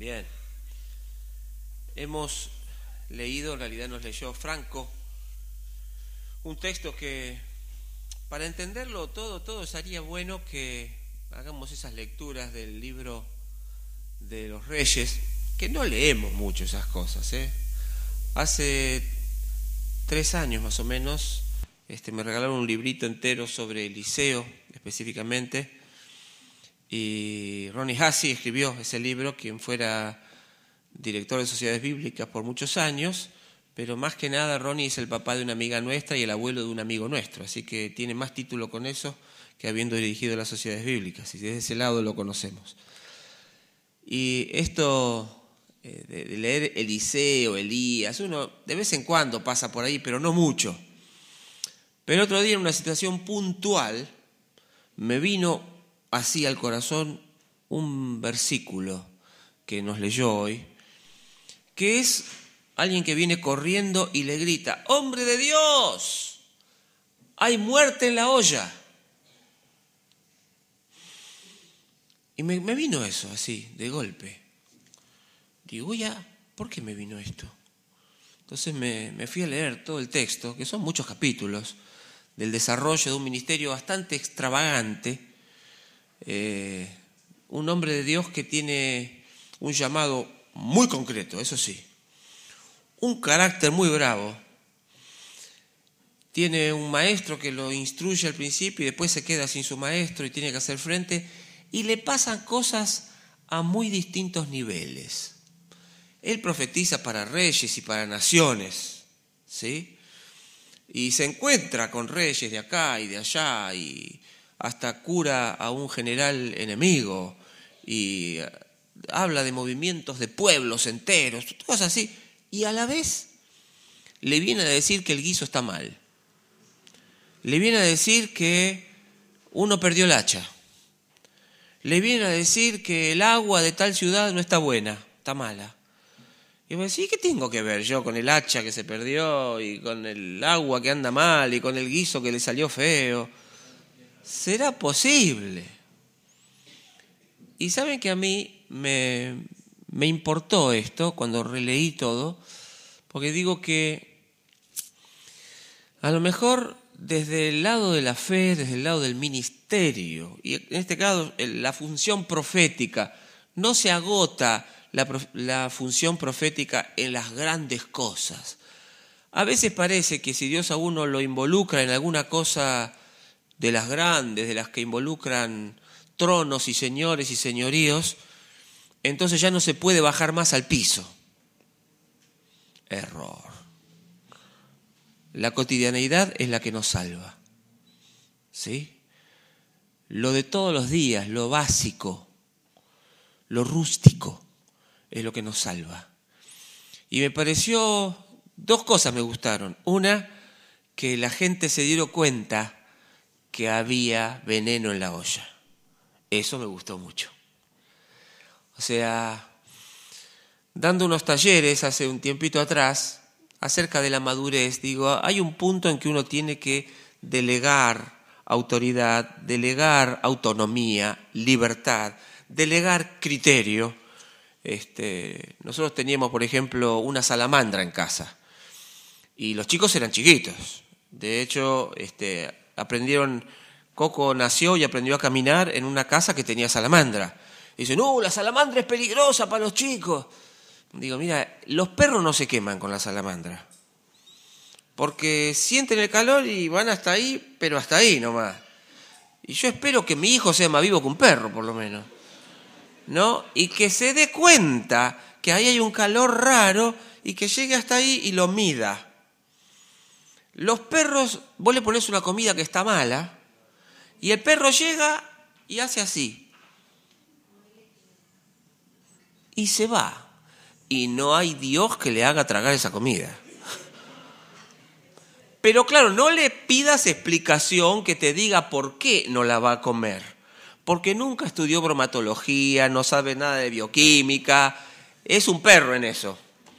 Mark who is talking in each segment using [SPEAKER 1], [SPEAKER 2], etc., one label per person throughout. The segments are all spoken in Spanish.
[SPEAKER 1] Bien. Hemos leído, en realidad nos leyó Franco, un texto que, para entenderlo todo sería bueno que hagamos esas lecturas del libro de los Reyes, que no leemos mucho esas cosas, ¿eh? Hace 3 años más o menos, me regalaron un librito entero sobre Eliseo, específicamente, y Ronnie Hussey escribió ese libro, quien fuera director de sociedades bíblicas por muchos años, pero más que nada Ronnie es el papá de una amiga nuestra y el abuelo de un amigo nuestro, así que tiene más título con eso que habiendo dirigido las sociedades bíblicas, y desde ese lado lo conocemos. Y esto de leer Eliseo, Elías, uno de vez en cuando pasa por ahí, pero no mucho. Pero otro día, en una situación puntual, me vino así al corazón un versículo que nos leyó hoy, que es alguien que viene corriendo y le grita: ¡Hombre de Dios! ¡Hay muerte en la olla! Y me vino eso así, de golpe. Digo, ya, ¿por qué me vino esto? Entonces me fui a leer todo el texto, que son muchos capítulos, del desarrollo de un ministerio bastante extravagante, un hombre de Dios que tiene un llamado muy concreto, eso sí, un carácter muy bravo, tiene un maestro que lo instruye al principio y después se queda sin su maestro y tiene que hacer frente, y le pasan cosas a muy distintos niveles. Él profetiza para reyes y para naciones, ¿sí? Y se encuentra con reyes de acá y de allá, y hasta cura a un general enemigo, y habla de movimientos de pueblos enteros, cosas así, y a la vez le viene a decir que el guiso está mal. Le viene a decir que uno perdió el hacha. Le viene a decir que el agua de tal ciudad no está buena, está mala. Y me decís, ¿qué tengo que ver yo con el hacha que se perdió y con el agua que anda mal y con el guiso que le salió feo? ¿Será posible? Y saben que a mí me importó esto cuando releí todo, porque digo que a lo mejor desde el lado de la fe, desde el lado del ministerio, y en este caso la función profética, no se agota la función profética en las grandes cosas. A veces parece que si Dios a uno lo involucra en alguna cosa de las grandes, de las que involucran tronos y señores y señoríos, entonces ya no se puede bajar más al piso. Error. La cotidianeidad es la que nos salva, ¿sí? Lo de todos los días, lo básico, lo rústico, es lo que nos salva. Y me pareció, 2 cosas me gustaron. Una, que la gente se dieron cuenta que había veneno en la olla. Eso me gustó mucho. O sea, dando unos talleres hace un tiempito atrás, acerca de la madurez, digo, hay un punto en que uno tiene que delegar autoridad, delegar autonomía, libertad, delegar criterio. Nosotros teníamos, por ejemplo, una salamandra en casa y los chicos eran chiquitos. De hecho, Coco nació y aprendió a caminar en una casa que tenía salamandra. Y dicen, no, la salamandra es peligrosa para los chicos. Digo, mira, los perros no se queman con la salamandra, porque sienten el calor y van hasta ahí, pero hasta ahí nomás. Y yo espero que mi hijo sea más vivo que un perro, por lo menos, ¿no? Y que se dé cuenta que ahí hay un calor raro y que llegue hasta ahí y lo mida. Los perros, vos le ponés una comida que está mala y el perro llega y hace así. Y se va. Y no hay Dios que le haga tragar esa comida. Pero claro, no le pidas explicación que te diga por qué no la va a comer. Porque nunca estudió bromatología, no sabe nada de bioquímica. Es un perro en eso.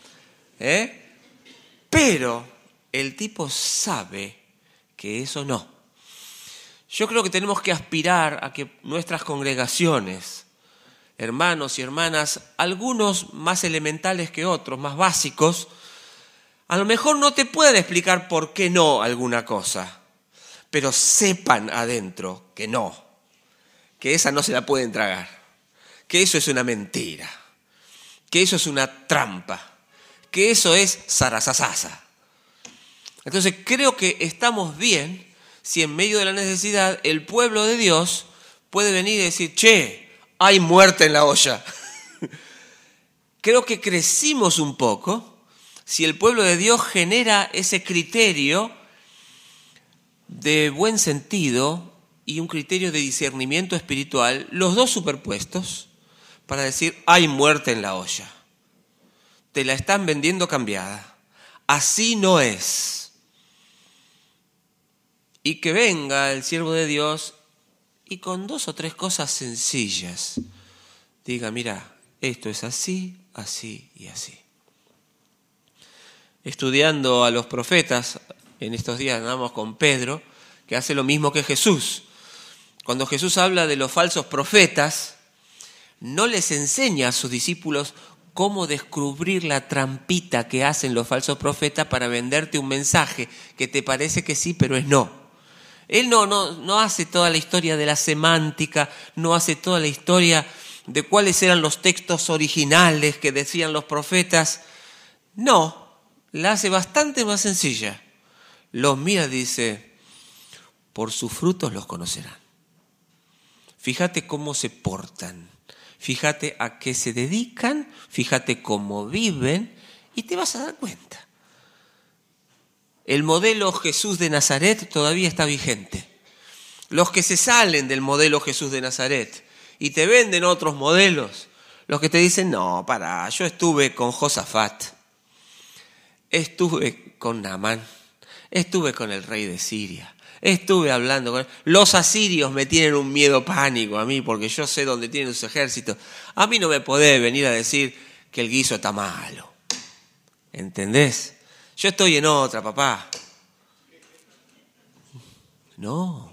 [SPEAKER 1] Pero el tipo sabe que eso no. Yo creo que tenemos que aspirar a que nuestras congregaciones, hermanos y hermanas, algunos más elementales que otros, más básicos, a lo mejor no te pueden explicar por qué no alguna cosa, pero sepan adentro que no, que esa no se la pueden tragar, que eso es una mentira, que eso es una trampa, que eso es zarasasasa. Entonces creo que estamos bien si en medio de la necesidad el pueblo de Dios puede venir y decir, che, hay muerte en la olla. Creo que crecimos un poco si el pueblo de Dios genera ese criterio de buen sentido y un criterio de discernimiento espiritual, los dos superpuestos, para decir, hay muerte en la olla. Te la están vendiendo cambiada. Así no es. Y que venga el siervo de Dios y con 2 o 3 cosas sencillas diga, mira, esto es así, así y así. Estudiando a los profetas, en estos días andamos con Pedro, que hace lo mismo que Jesús. Cuando Jesús habla de los falsos profetas, no les enseña a sus discípulos cómo descubrir la trampita que hacen los falsos profetas para venderte un mensaje que te parece que sí, pero es no. Él no hace toda la historia de la semántica, no hace toda la historia de cuáles eran los textos originales que decían los profetas. No, la hace bastante más sencilla. Los mira y dice, por sus frutos los conocerán. Fíjate cómo se portan, fíjate a qué se dedican, fíjate cómo viven y te vas a dar cuenta. El modelo Jesús de Nazaret todavía está vigente. Los que se salen del modelo Jesús de Nazaret y te venden otros modelos, los que te dicen, no, pará, yo estuve con Josafat, estuve con Naamán, estuve con el rey de Siria, estuve hablando con... Los asirios me tienen un miedo pánico a mí porque yo sé dónde tienen sus ejércitos. A mí no me podés venir a decir que el guiso está malo. ¿Entendés? Yo estoy en otra, papá. No.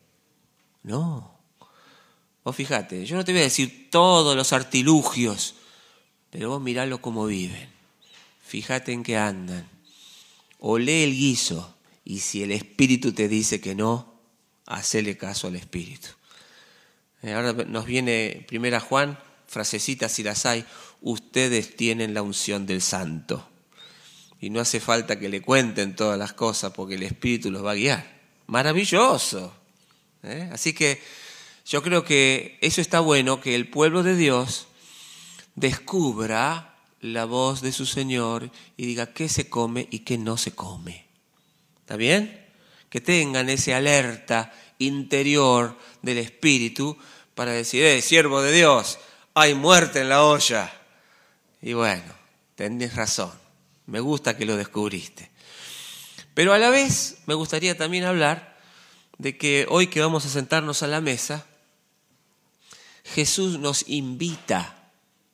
[SPEAKER 1] Vos fíjate, yo no te voy a decir todos los artilugios, pero vos miralo cómo viven. Fíjate en qué andan. Olé el guiso y si el espíritu te dice que no, hacele caso al espíritu. Ahora nos viene 1 Juan, frasecitas si las hay, ustedes tienen la unción del santo. Y no hace falta que le cuenten todas las cosas porque el Espíritu los va a guiar. Maravilloso. Así que yo creo que eso está bueno, que el pueblo de Dios descubra la voz de su Señor y diga qué se come y qué no se come. ¿Está bien? Que tengan ese alerta interior del Espíritu para decir, siervo de Dios, hay muerte en la olla. Y bueno, tenés razón. Me gusta que lo descubriste. Pero a la vez me gustaría también hablar de que hoy que vamos a sentarnos a la mesa, Jesús nos invita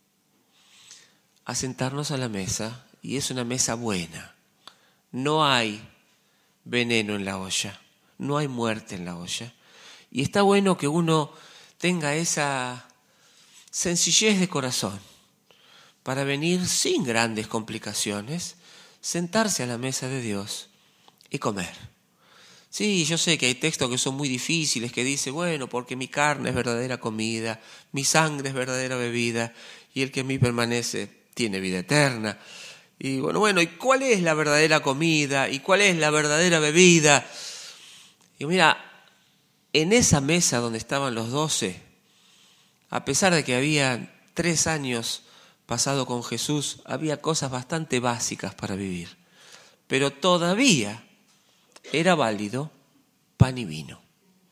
[SPEAKER 1] a sentarnos a la mesa y es una mesa buena. No hay veneno en la olla, no hay muerte en la olla. Y está bueno que uno tenga esa sencillez de corazón para venir sin grandes complicaciones, sentarse a la mesa de Dios y comer. Sí, yo sé que hay textos que son muy difíciles, que dice, bueno, porque mi carne es verdadera comida, mi sangre es verdadera bebida, y el que en mí permanece tiene vida eterna. Y bueno, ¿y cuál es la verdadera comida? ¿Y cuál es la verdadera bebida? Y mira, en esa mesa donde estaban los 12, a pesar de que había 3 años pasado con Jesús, había cosas bastante básicas para vivir. Pero todavía era válido pan y vino.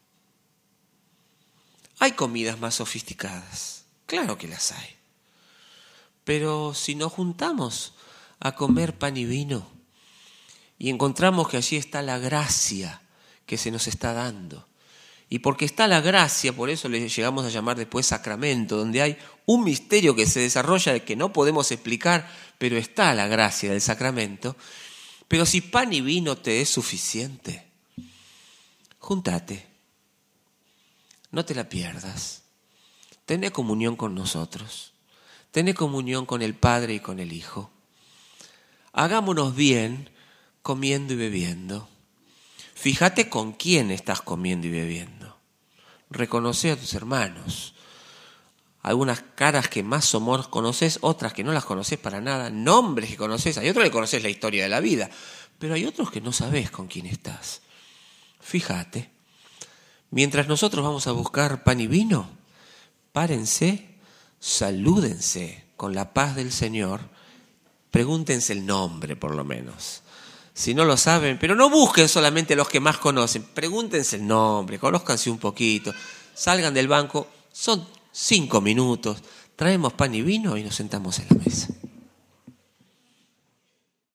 [SPEAKER 1] Hay comidas más sofisticadas, claro que las hay. Pero si nos juntamos a comer pan y vino y encontramos que allí está la gracia que se nos está dando, y porque está la gracia, por eso le llegamos a llamar después sacramento, donde hay un misterio que se desarrolla que no podemos explicar, pero está la gracia del sacramento. Pero si pan y vino te es suficiente, júntate, no te la pierdas, tené comunión con nosotros. Tené comunión con el Padre y con el Hijo. Hagámonos bien comiendo y bebiendo. Fíjate con quién estás comiendo y bebiendo. Reconoce a tus hermanos. Algunas caras que más o menos conoces, otras que no las conoces para nada, nombres que conoces, hay otros que conoces la historia de la vida, pero hay otros que no sabés con quién estás. Fíjate, mientras nosotros vamos a buscar pan y vino, párense, salúdense con la paz del Señor, pregúntense el nombre por lo menos. Si no lo saben, pero no busquen solamente los que más conocen, pregúntense el nombre, conózcanse un poquito, salgan del banco, son 5 minutos, traemos pan y vino y nos sentamos en la mesa.